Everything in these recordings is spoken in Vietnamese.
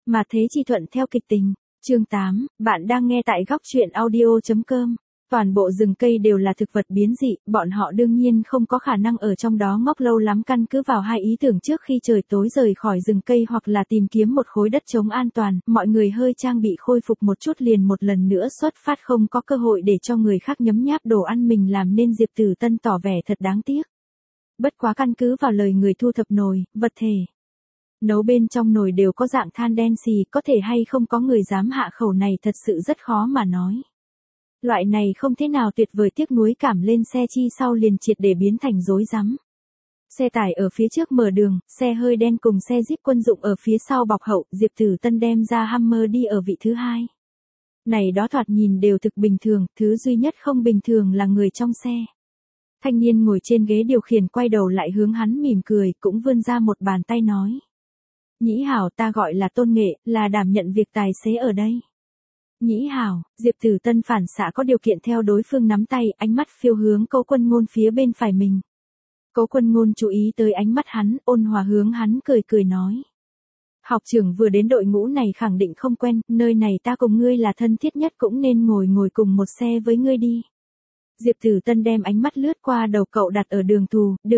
Mà thế chi thuận theo kịch tình. Chương 8, bạn đang nghe tại góc truyện audio.com. Toàn bộ rừng cây đều là thực vật biến dị, bọn họ đương nhiên không có khả năng ở trong đó ngốc lâu lắm, căn cứ vào hai ý tưởng trước khi trời tối rời khỏi rừng cây hoặc là tìm kiếm một khối đất trống an toàn, mọi người hơi trang bị khôi phục một chút liền một lần nữa xuất phát, không có cơ hội để cho người khác nhấm nháp đồ ăn mình làm nên Diệp Tử Tân tỏ vẻ thật đáng tiếc. Bất quá căn cứ vào lời người thu thập nồi, vật thể nấu bên trong nồi đều có dạng than đen xì, có thể hay không có người dám hạ khẩu này thật sự rất khó mà nói. Loại này không thế nào tuyệt vời, tiếc nuối cảm lên xe chi sau liền triệt để biến thành rối rắm. Xe tải ở phía trước mở đường, xe hơi đen cùng xe Jeep quân dụng ở phía sau bọc hậu, Diệp Tử Tân đem ra Hummer đi ở vị thứ hai. Này đó thoạt nhìn đều thực bình thường, thứ duy nhất không bình thường là người trong xe. Thanh niên ngồi trên ghế điều khiển quay đầu lại hướng hắn mỉm cười, cũng vươn ra một bàn tay nói. Nhĩ hảo, ta gọi là Tôn Nghệ, là đảm nhận việc tài xế ở đây. Nhĩ hảo, Diệp Tử Tân phản xạ có điều kiện theo đối phương nắm tay, ánh mắt phiêu hướng Cố Quân Ngôn phía bên phải mình. Cố Quân Ngôn chú ý tới ánh mắt hắn, ôn hòa hướng hắn cười cười nói. Học trưởng vừa đến đội ngũ này khẳng định không quen, nơi này ta cùng ngươi là thân thiết nhất, cũng nên ngồi cùng một xe với ngươi đi. Diệp Tử Tân đem ánh mắt lướt qua đầu cậu đặt ở Đường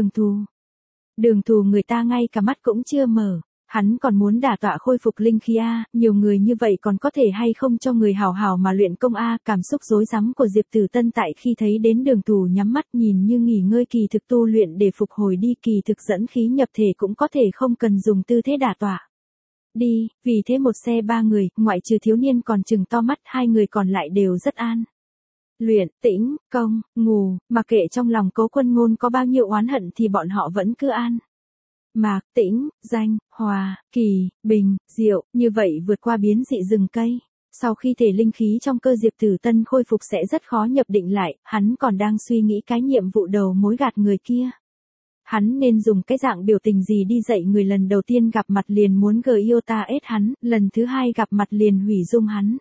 Thù người ta ngay cả mắt cũng chưa mở. Hắn còn muốn đả tọa khôi phục linh khí a, nhiều người như vậy còn có thể hay không cho người hào hào mà luyện công a, cảm xúc rối rắm của Diệp Tử Tân tại khi thấy đến Đường Thù nhắm mắt nhìn như nghỉ ngơi, kỳ thực tu luyện để phục hồi đi, kỳ thực dẫn khí nhập thể cũng có thể không cần dùng tư thế đả tọa. Đi, vì thế một xe ba người, ngoại trừ thiếu niên còn trừng to mắt, hai người còn lại đều rất an. Luyện, tĩnh, công, ngủ, mặc kệ trong lòng Cố Quân Ngôn có bao nhiêu oán hận thì bọn họ vẫn cứ an. Mạc, tĩnh, danh, hòa, kỳ, bình, diệu, như vậy vượt qua biến dị rừng cây. Sau khi thể linh khí trong cơ Diệp Tử Tân khôi phục sẽ rất khó nhập định lại, hắn còn đang suy nghĩ cái nhiệm vụ đầu mối gạt người kia. Hắn nên dùng cái dạng biểu tình gì đi dạy người lần đầu tiên gặp mặt liền muốn GIOTA ết hắn, lần thứ hai gặp mặt liền hủy dung hắn.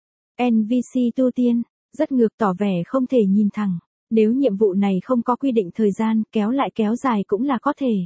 NVC tu tiên, rất ngược tỏ vẻ không thể nhìn thẳng. Nếu nhiệm vụ này không có quy định thời gian, kéo lại kéo dài cũng là có thể.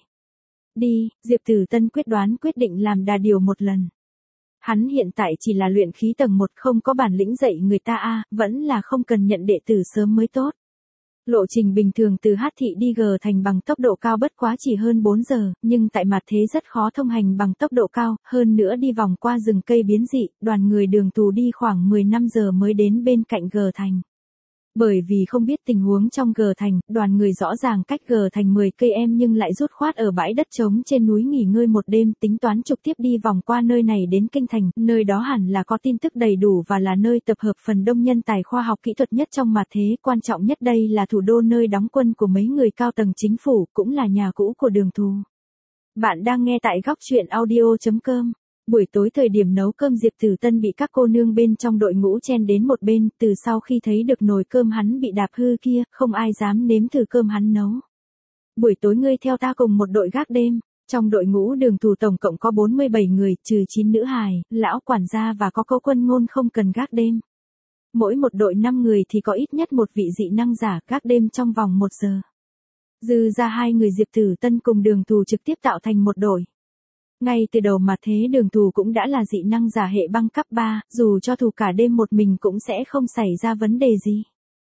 Đi, Diệp Tử Tân quyết định làm đà điều một lần. Hắn hiện tại chỉ là luyện khí tầng 1, không có bản lĩnh dạy người ta a, vẫn là không cần nhận đệ tử sớm mới tốt. Lộ trình bình thường từ Hát thị đi G thành bằng tốc độ cao bất quá chỉ hơn 4 giờ, nhưng tại mặt thế rất khó thông hành bằng tốc độ cao, hơn nữa đi vòng qua rừng cây biến dị, đoàn người Đường Thù đi khoảng 15 giờ mới đến bên cạnh G thành. Bởi vì không biết tình huống trong G thành, đoàn người rõ ràng cách G thành 10 cây nhưng lại rút khoát ở bãi đất trống trên núi nghỉ ngơi một đêm, tính toán trực tiếp đi vòng qua nơi này đến Kinh thành, nơi đó hẳn là có tin tức đầy đủ và là nơi tập hợp phần đông nhân tài khoa học kỹ thuật nhất trong mặt thế, quan trọng nhất đây là thủ đô, nơi đóng quân của mấy người cao tầng chính phủ, cũng là nhà cũ của Đường Thù. Bạn đang nghe tại góc truyện audio.com. Buổi tối thời điểm nấu cơm, Diệp Tử Tân bị các cô nương bên trong đội ngũ chen đến một bên, từ sau khi thấy được nồi cơm hắn bị đạp hư kia, không ai dám nếm thử cơm hắn nấu. Buổi tối ngươi theo ta cùng một đội gác đêm. Trong đội ngũ Đường Thù tổng cộng có 47 người, trừ 9 nữ hài, lão quản gia và có Cố Quân Ngôn không cần gác đêm. Mỗi một đội 5 người thì có ít nhất một vị dị năng giả gác đêm trong vòng 1 giờ. Dư ra 2 người Diệp Tử Tân cùng Đường Thù trực tiếp tạo thành một đội. Ngay từ đầu mà thế Đường Thù cũng đã là dị năng giả hệ băng cấp 3, dù cho thủ cả đêm một mình cũng sẽ không xảy ra vấn đề gì.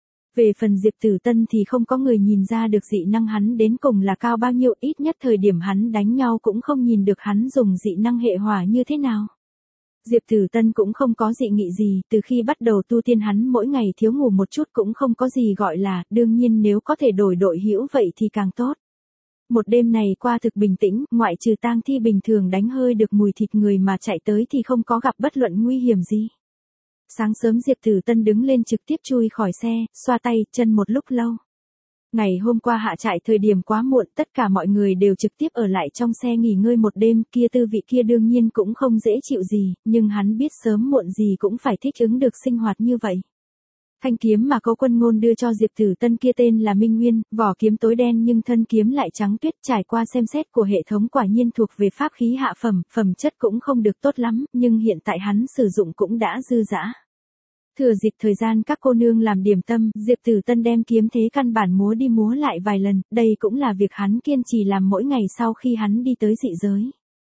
Về phần Diệp Tử Tân thì không có người nhìn ra được dị năng hắn đến cùng là cao bao nhiêu, ít nhất thời điểm hắn đánh nhau cũng không nhìn được hắn dùng dị năng hệ hỏa như thế nào. Diệp Tử Tân cũng không có dị nghị gì, từ khi bắt đầu tu tiên hắn mỗi ngày thiếu ngủ một chút cũng không có gì gọi là, đương nhiên nếu có thể đổi đội hữu vậy thì càng tốt. Một đêm này qua thực bình tĩnh, ngoại trừ tang thi bình thường đánh hơi được mùi thịt người mà chạy tới thì không có gặp bất luận nguy hiểm gì. Sáng sớm Diệp Tử Tân đứng lên trực tiếp chui khỏi xe, xoa tay, chân một lúc lâu. Ngày hôm qua hạ trại thời điểm quá muộn, tất cả mọi người đều trực tiếp ở lại trong xe nghỉ ngơi một đêm, kia tư vị kia đương nhiên cũng không dễ chịu gì, nhưng hắn biết sớm muộn gì cũng phải thích ứng được sinh hoạt như vậy. Thanh kiếm mà Cố Quân Ngôn đưa cho Diệp Tử Tân kia tên là Minh Nguyên, vỏ kiếm tối đen nhưng thân kiếm lại trắng tuyết, trải qua xem xét của hệ thống quả nhiên thuộc về pháp khí hạ phẩm, phẩm chất cũng không được tốt lắm, nhưng hiện tại hắn sử dụng cũng đã dư dả. Thừa dịp thời gian các cô nương làm điểm tâm, Diệp Tử Tân đem kiếm thế căn bản múa đi múa lại vài lần, đây cũng là việc hắn kiên trì làm mỗi ngày sau khi hắn đi tới dị giới.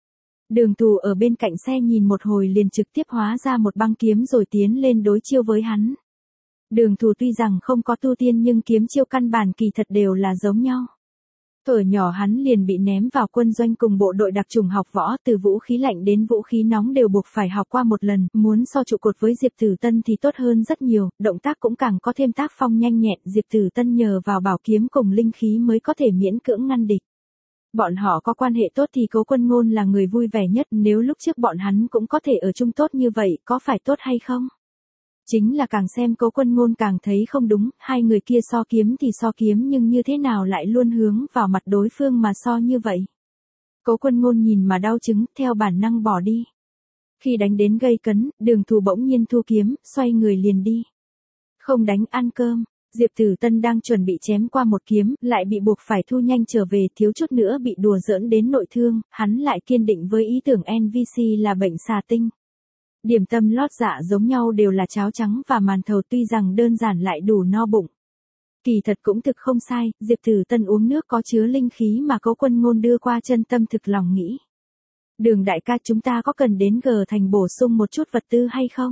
Đường Thù ở bên cạnh xe nhìn một hồi liền trực tiếp hóa ra một băng kiếm rồi tiến lên đối chiêu với hắn. Đường Thù tuy rằng không có tu tiên nhưng kiếm chiêu căn bản kỳ thật đều là giống nhau. Thuở nhỏ hắn liền bị ném vào quân doanh cùng bộ đội đặc chủng học võ, từ vũ khí lạnh đến vũ khí nóng đều buộc phải học qua một lần, muốn so trụ cột với Diệp Tử Tân thì tốt hơn rất nhiều, động tác cũng càng có thêm tác phong nhanh nhẹn, Diệp Tử Tân nhờ vào bảo kiếm cùng linh khí mới có thể miễn cưỡng ngăn địch. Bọn họ có quan hệ tốt thì Cố Quân Ngôn là người vui vẻ nhất, nếu lúc trước bọn hắn cũng có thể ở chung tốt như vậy, có phải tốt hay không? Chính là càng xem Cố Quân Ngôn càng thấy không đúng, hai người kia so kiếm thì so kiếm nhưng như thế nào lại luôn hướng vào mặt đối phương mà so như vậy. Cố Quân Ngôn nhìn mà đau chứng, theo bản năng bỏ đi. Khi đánh đến gây cấn, Đường Thù bỗng nhiên thu kiếm, xoay người liền đi. Không đánh ăn cơm, Diệp Tử Tân đang chuẩn bị chém qua một kiếm, lại bị buộc phải thu nhanh trở về, thiếu chút nữa bị đùa giỡn đến nội thương, hắn lại kiên định với ý tưởng NVC là bệnh xà tinh. Điểm tâm lót dạ giống nhau đều là cháo trắng và màn thầu, tuy rằng đơn giản lại đủ no bụng. Kỳ thật cũng thực không sai, Diệp Tử Tân uống nước có chứa linh khí mà Cố Quân Ngôn đưa qua chân tâm thực lòng nghĩ. Đường đại ca, chúng ta có cần đến G thành bổ sung một chút vật tư hay không?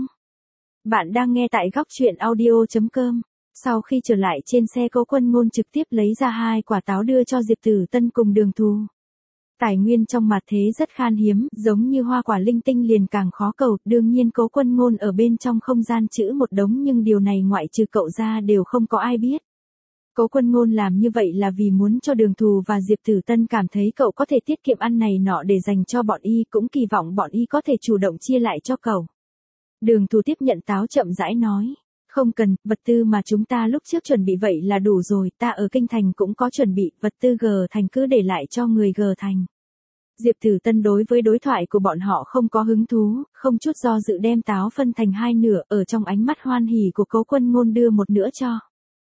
Bạn đang nghe tại góc truyện audio.com. Sau khi trở lại trên xe, Cố Quân Ngôn trực tiếp lấy ra 2 quả táo đưa cho Diệp Tử Tân cùng Đường Thù. Tài nguyên trong mặt thế rất khan hiếm, giống như hoa quả linh tinh liền càng khó cầu, đương nhiên Cố Quân Ngôn ở bên trong không gian trữ một đống nhưng điều này ngoại trừ cậu ra đều không có ai biết. Cố Quân Ngôn làm như vậy là vì muốn cho Đường Thù và Diệp Tử Tân cảm thấy cậu có thể tiết kiệm ăn này nọ để dành cho bọn y, cũng kỳ vọng bọn y có thể chủ động chia lại cho cậu. Đường Thù tiếp nhận táo chậm rãi nói. Không cần, vật tư mà chúng ta lúc trước chuẩn bị vậy là đủ rồi, ta ở Kinh Thành cũng có chuẩn bị, vật tư G thành cứ để lại cho người G thành. Diệp Tử Tân đối với đối thoại của bọn họ không có hứng thú, không chút do dự đem táo phân thành 2 nửa, ở trong ánh mắt hoan hỉ của Cố Quân Ngôn đưa một nửa cho.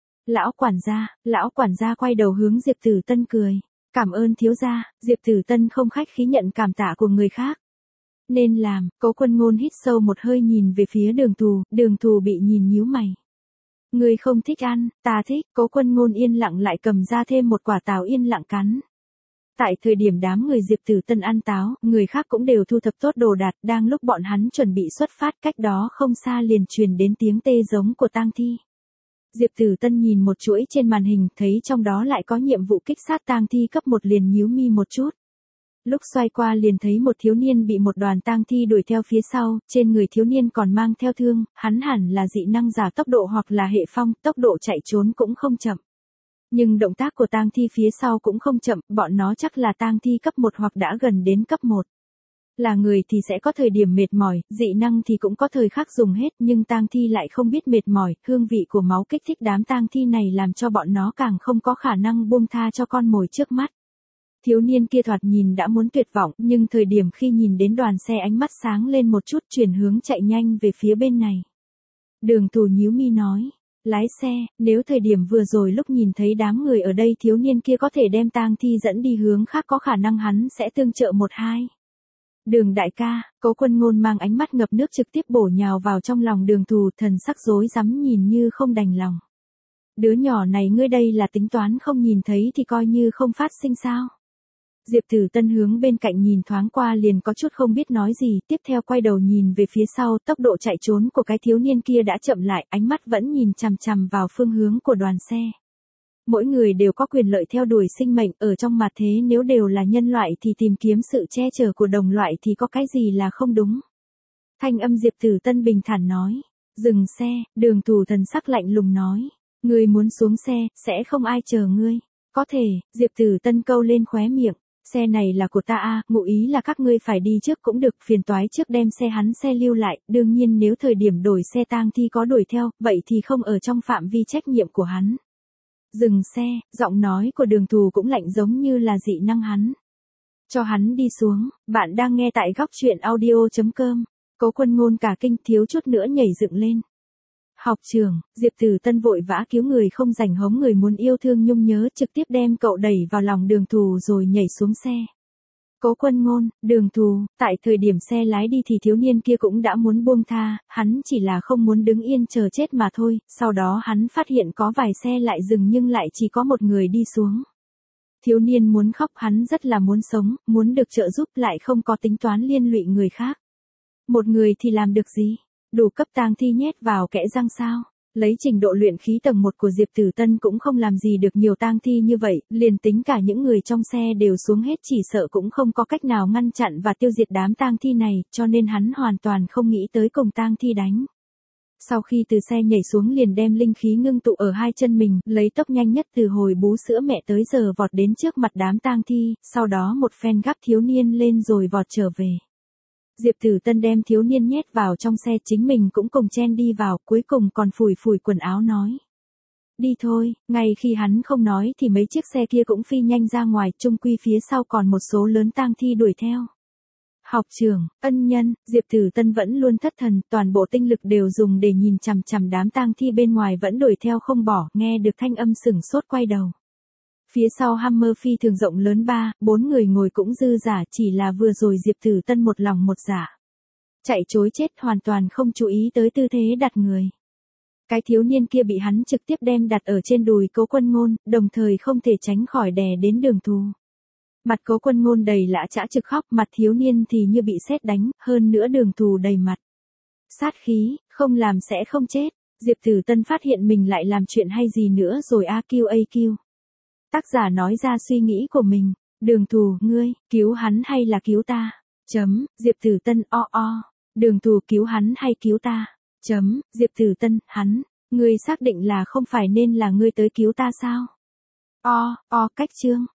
Lão quản gia quay đầu hướng Diệp Tử Tân cười. Cảm ơn thiếu gia, Diệp Tử Tân không khách khí nhận cảm tạ của người khác. Nên làm, Cố Quân Ngôn hít sâu một hơi nhìn về phía Đường Thù bị nhìn nhíu mày. Người không thích ăn, ta thích, Cố Quân Ngôn yên lặng lại cầm ra thêm một quả táo yên lặng cắn. Tại thời điểm đám người Diệp Tử Tân ăn táo, người khác cũng đều thu thập tốt đồ đạc, đang lúc bọn hắn chuẩn bị xuất phát, cách đó không xa liền truyền đến tiếng tê giống của tang thi. Diệp Tử Tân nhìn một chuỗi trên màn hình, thấy trong đó lại có nhiệm vụ kích sát tang thi cấp 1 liền nhíu mi một chút. Lúc xoay qua liền thấy một thiếu niên bị một đoàn tang thi đuổi theo phía sau, trên người thiếu niên còn mang theo thương, hắn hẳn là dị năng giả tốc độ hoặc là hệ phong, tốc độ chạy trốn cũng không chậm. Nhưng động tác của tang thi phía sau cũng không chậm, bọn nó chắc là tang thi cấp 1 hoặc đã gần đến cấp 1. Là người thì sẽ có thời điểm mệt mỏi, dị năng thì cũng có thời khắc dùng hết, nhưng tang thi lại không biết mệt mỏi, hương vị của máu kích thích đám tang thi này làm cho bọn nó càng không có khả năng buông tha cho con mồi trước mắt. Thiếu niên kia thoạt nhìn đã muốn tuyệt vọng, nhưng thời điểm khi nhìn đến đoàn xe ánh mắt sáng lên một chút, chuyển hướng chạy nhanh về phía bên này. Đường Thù nhíu mi nói. Lái xe, nếu thời điểm vừa rồi lúc nhìn thấy đám người ở đây thiếu niên kia có thể đem tang thi dẫn đi hướng khác, có khả năng hắn sẽ tương trợ một hai. Đường đại ca, Cố Quân Ngôn mang ánh mắt ngập nước trực tiếp bổ nhào vào trong lòng Đường Thù, thần sắc rối rắm nhìn như không đành lòng. Đứa nhỏ này ngươi đây là tính toán không nhìn thấy thì coi như không phát sinh sao? Diệp Tử Tân hướng bên cạnh nhìn thoáng qua liền có chút không biết nói gì, tiếp theo quay đầu nhìn về phía sau, tốc độ chạy trốn của cái thiếu niên kia đã chậm lại, ánh mắt vẫn nhìn chằm chằm vào phương hướng của đoàn xe. Mỗi người đều có quyền lợi theo đuổi sinh mệnh, ở trong mặt thế nếu đều là nhân loại thì tìm kiếm sự che chở của đồng loại thì có cái gì là không đúng. Thanh âm Diệp Tử Tân bình thản nói. Dừng xe, Đường Thù thần sắc lạnh lùng nói. Ngươi muốn xuống xe, sẽ không ai chờ ngươi. Có thể, Diệp Tử Tân câu lên khóe miệng. Xe này là của ta a, ngụ ý là các ngươi phải đi trước cũng được, phiền toái trước đem xe hắn xe lưu lại, đương nhiên nếu thời điểm đổi xe tang thi có đuổi theo, vậy thì không ở trong phạm vi trách nhiệm của hắn. Dừng xe, giọng nói của Đường Thù cũng lạnh giống như là dị năng hắn. Cho hắn đi xuống, bạn đang nghe tại góc truyện audio.com. Cố Quân Ngôn cả kinh thiếu chút nữa nhảy dựng lên. Học trường, Diệp Tử Tân vội vã cứu người không rảnh hống người muốn yêu thương nhung nhớ, trực tiếp đem cậu đẩy vào lòng Đường Thù rồi nhảy xuống xe. Cố Quân Ngôn, Đường Thù, tại thời điểm xe lái đi thì thiếu niên kia cũng đã muốn buông tha, hắn chỉ là không muốn đứng yên chờ chết mà thôi, sau đó hắn phát hiện có vài xe lại dừng nhưng lại chỉ có một người đi xuống. Thiếu niên muốn khóc, hắn rất là muốn sống, muốn được trợ giúp lại không có tính toán liên lụy người khác. Một người thì làm được gì? Đủ cấp tang thi nhét vào kẽ răng sao? Lấy trình độ luyện khí tầng 1 của Diệp Tử Tân cũng không làm gì được nhiều tang thi như vậy, liền tính cả những người trong xe đều xuống hết chỉ sợ cũng không có cách nào ngăn chặn và tiêu diệt đám tang thi này, cho nên hắn hoàn toàn không nghĩ tới cùng tang thi đánh. Sau khi từ xe nhảy xuống liền đem linh khí ngưng tụ ở hai chân mình, lấy tốc nhanh nhất từ hồi bú sữa mẹ tới giờ vọt đến trước mặt đám tang thi, sau đó một phen gắp thiếu niên lên rồi vọt trở về. Diệp Tử Tân đem thiếu niên nhét vào trong xe, chính mình cũng cùng chen đi vào, cuối cùng còn phủi phủi quần áo nói. Đi thôi, ngay khi hắn không nói thì mấy chiếc xe kia cũng phi nhanh ra ngoài, chung quy phía sau còn một số lớn tang thi đuổi theo. Học trưởng, ân nhân, Diệp Tử Tân vẫn luôn thất thần, toàn bộ tinh lực đều dùng để nhìn chằm chằm đám tang thi bên ngoài vẫn đuổi theo không bỏ, nghe được thanh âm sửng sốt quay đầu. Phía sau Hammer phi thường rộng lớn 3-4 người ngồi cũng dư giả, chỉ là vừa rồi Diệp Tử Tân một lòng một dạ. Chạy trối chết, hoàn toàn không chú ý tới tư thế đặt người. Cái thiếu niên kia bị hắn trực tiếp đem đặt ở trên đùi Cố Quân Ngôn, đồng thời không thể tránh khỏi đè đến Đường Thù. Mặt Cố Quân Ngôn đầy lã chã trực khóc, mặt thiếu niên thì như bị sét đánh, hơn nữa Đường Thù đầy mặt sát khí, không làm sẽ không chết. Diệp Tử Tân phát hiện mình lại làm chuyện hay gì nữa rồi AQ. Tác giả nói ra suy nghĩ của mình. Đường Thù, ngươi, cứu hắn hay là cứu ta? Diệp Tử Tân, Đường Thù, cứu hắn hay cứu ta? Diệp Tử Tân, hắn, ngươi xác định là không phải nên là ngươi tới cứu ta sao? Cách chương.